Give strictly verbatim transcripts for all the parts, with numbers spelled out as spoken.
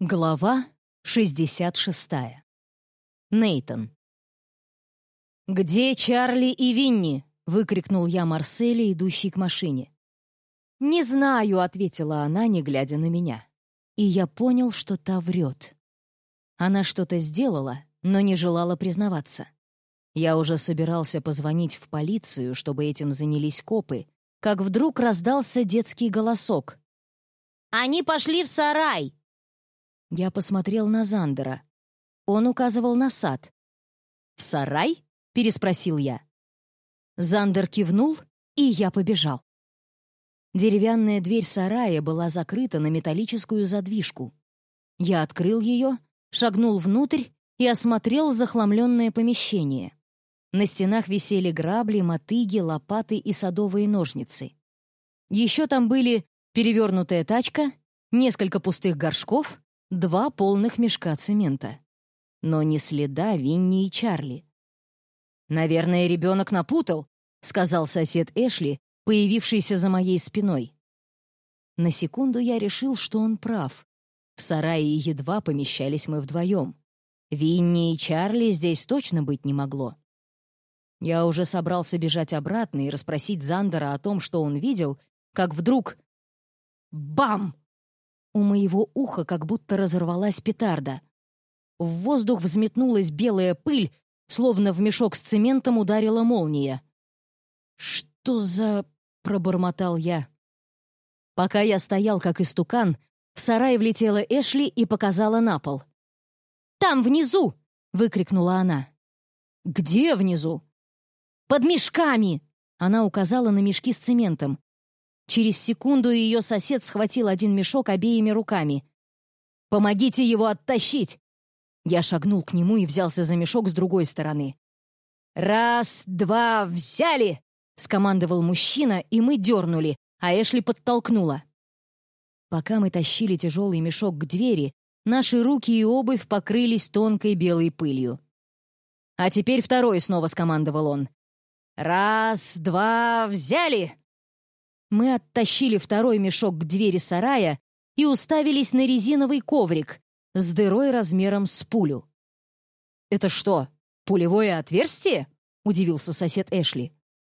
Глава шестьдесят шестая. Нейтан. «Где Чарли и Винни?» — выкрикнул я Марселе, идущей к машине. «Не знаю», — ответила она, не глядя на меня. И я понял, что та врет. Она что-то сделала, но не желала признаваться. Я уже собирался позвонить в полицию, чтобы этим занялись копы, как вдруг раздался детский голосок. «Они пошли в сарай!» Я посмотрел на Зандера. Он указывал на сад. «В сарай?» — переспросил я. Зандер кивнул, и я побежал. Деревянная дверь сарая была закрыта на металлическую задвижку. Я открыл ее, шагнул внутрь и осмотрел захламленное помещение. На стенах висели грабли, мотыги, лопаты и садовые ножницы. Еще там были перевернутая тачка, несколько пустых горшков, два полных мешка цемента. Но ни следа Винни и Чарли. «Наверное, ребенок напутал», — сказал сосед Эшли, появившийся за моей спиной. На секунду я решил, что он прав. В сарае едва помещались мы вдвоем. Винни и Чарли здесь точно быть не могло. Я уже собрался бежать обратно и расспросить Зандера о том, что он видел, как вдруг... Бам! У моего уха как будто разорвалась петарда. В воздух взметнулась белая пыль, словно в мешок с цементом ударила молния. «Что за...» — пробормотал я. Пока я стоял как истукан, в сарай влетела Эшли и показала на пол. «Там, внизу!» — выкрикнула она. «Где внизу?» «Под мешками!» — она указала на мешки с цементом. Через секунду ее сосед схватил один мешок обеими руками. «Помогите его оттащить!» Я шагнул к нему и взялся за мешок с другой стороны. «Раз, два, взяли!» — скомандовал мужчина, и мы дернули, а Эшли подтолкнула. Пока мы тащили тяжелый мешок к двери, наши руки и обувь покрылись тонкой белой пылью. «А теперь второй», — снова скомандовал он. «Раз, два, взяли!» Мы оттащили второй мешок к двери сарая и уставились на резиновый коврик с дырой размером с пулю. «Это что, пулевое отверстие?» — удивился сосед Эшли.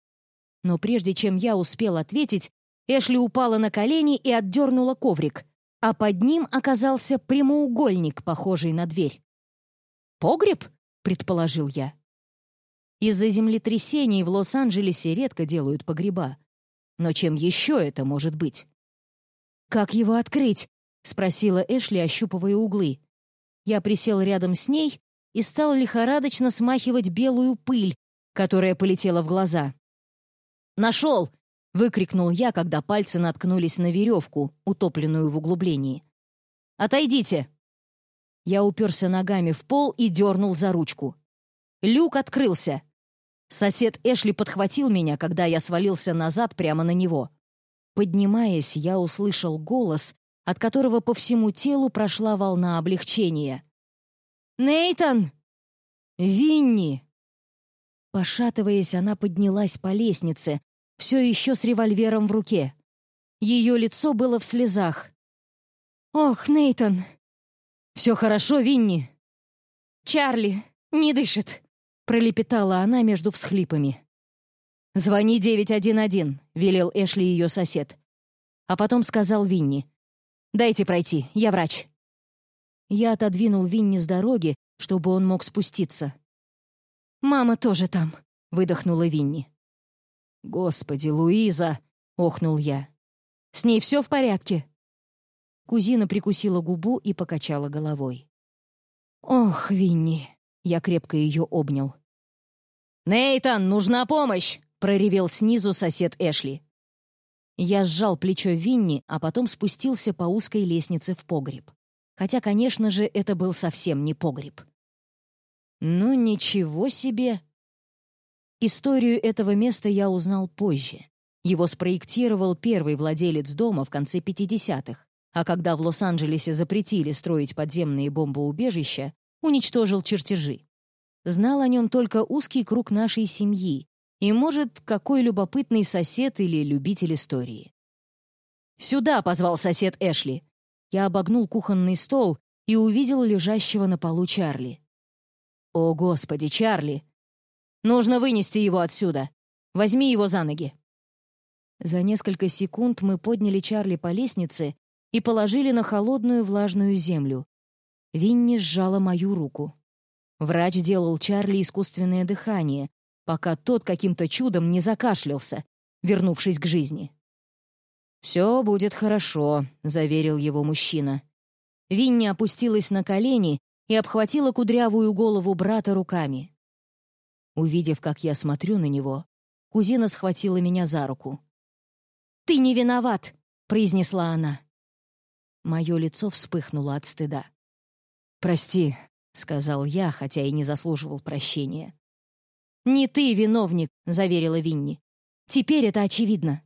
Но прежде чем я успел ответить, Эшли упала на колени и отдернула коврик, а под ним оказался прямоугольник, похожий на дверь. «Погреб?» — предположил я. Из-за землетрясений в Лос-Анджелесе редко делают погреба. Но чем еще это может быть? «Как его открыть?» — спросила Эшли, ощупывая углы. Я присел рядом с ней и стал лихорадочно смахивать белую пыль, которая полетела в глаза. «Нашел!» — выкрикнул я, когда пальцы наткнулись на веревку, утопленную в углублении. «Отойдите!» Я уперся ногами в пол и дернул за ручку. Люк открылся. Сосед Эшли подхватил меня, когда я свалился назад прямо на него. Поднимаясь, я услышал голос, от которого по всему телу прошла волна облегчения. «Нейтан!» «Винни!» Пошатываясь, она поднялась по лестнице, все еще с револьвером в руке. Ее лицо было в слезах. «Ох, Нейтан!» «Все хорошо, Винни?» «Чарли не дышит!» — пролепетала она между всхлипами. «Звони девять один один», — велел Эшли ее сосед. А потом сказал Винни. «Дайте пройти, я врач». Я отодвинул Винни с дороги, чтобы он мог спуститься. «Мама тоже там», — выдохнула Винни. «Господи, Луиза!» — охнул я. «С ней все в порядке?» Кузина прикусила губу и покачала головой. «Ох, Винни!» — я крепко ее обнял. «Нейтан, нужна помощь!» — проревел снизу сосед Эшли. Я сжал плечо Винни, а потом спустился по узкой лестнице в погреб. Хотя, конечно же, это был совсем не погреб. Ну, ничего себе! Историю этого места я узнал позже. Его спроектировал первый владелец дома в конце пятидесятых, а когда в Лос-Анджелесе запретили строить подземные бомбоубежища, уничтожил чертежи. Знал о нем только узкий круг нашей семьи и, может, какой любопытный сосед или любитель истории. «Сюда!» — позвал сосед Эшли. Я обогнул кухонный стол и увидел лежащего на полу Чарли. «О, Господи, Чарли! Нужно вынести его отсюда! Возьми его за ноги!» За несколько секунд мы подняли Чарли по лестнице и положили на холодную влажную землю. Винни сжала мою руку. Врач делал Чарли искусственное дыхание, пока тот каким-то чудом не закашлялся, вернувшись к жизни. «Все будет хорошо», — заверил его мужчина. Винни опустилась на колени и обхватила кудрявую голову брата руками. Увидев, как я смотрю на него, кузина схватила меня за руку. «Ты не виноват», — произнесла она. Мое лицо вспыхнуло от стыда. «Прости», — сказал я, хотя и не заслуживал прощения. «Не ты виновник», — заверила Винни. «Теперь это очевидно».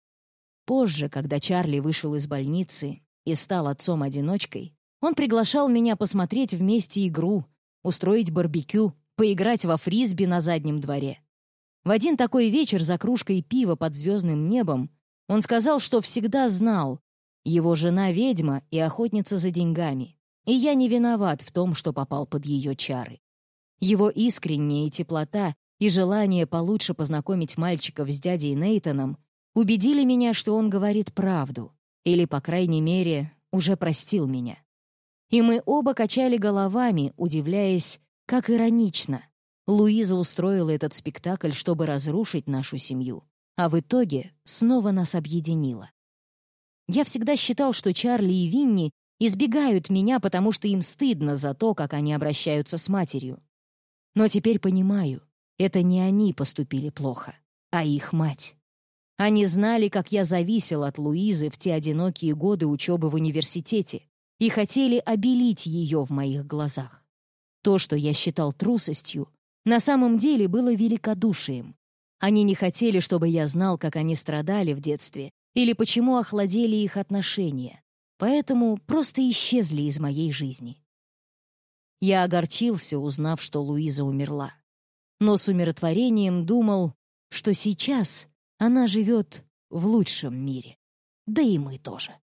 Позже, когда Чарли вышел из больницы и стал отцом-одиночкой, он приглашал меня посмотреть вместе игру, устроить барбекю, поиграть во фрисби на заднем дворе. В один такой вечер за кружкой пива под звездным небом он сказал, что всегда знал, его жена ведьма и охотница за деньгами, и я не виноват в том, что попал под ее чары. Его искренняя теплота и желание получше познакомить мальчиков с дядей Нейтаном убедили меня, что он говорит правду, или, по крайней мере, уже простил меня. И мы оба качали головами, удивляясь, как иронично. Луиза устроила этот спектакль, чтобы разрушить нашу семью, а в итоге снова нас объединила. Я всегда считал, что Чарли и Винни избегают меня, потому что им стыдно за то, как они обращаются с матерью. Но теперь понимаю, это не они поступили плохо, а их мать. Они знали, как я зависел от Луизы в те одинокие годы учебы в университете, и хотели обелить ее в моих глазах. То, что я считал трусостью, на самом деле было великодушием. Они не хотели, чтобы я знал, как они страдали в детстве или почему охладели их отношения, поэтому просто исчезли из моей жизни. Я огорчился, узнав, что Луиза умерла, но с умиротворением думал, что сейчас она живет в лучшем мире, да и мы тоже.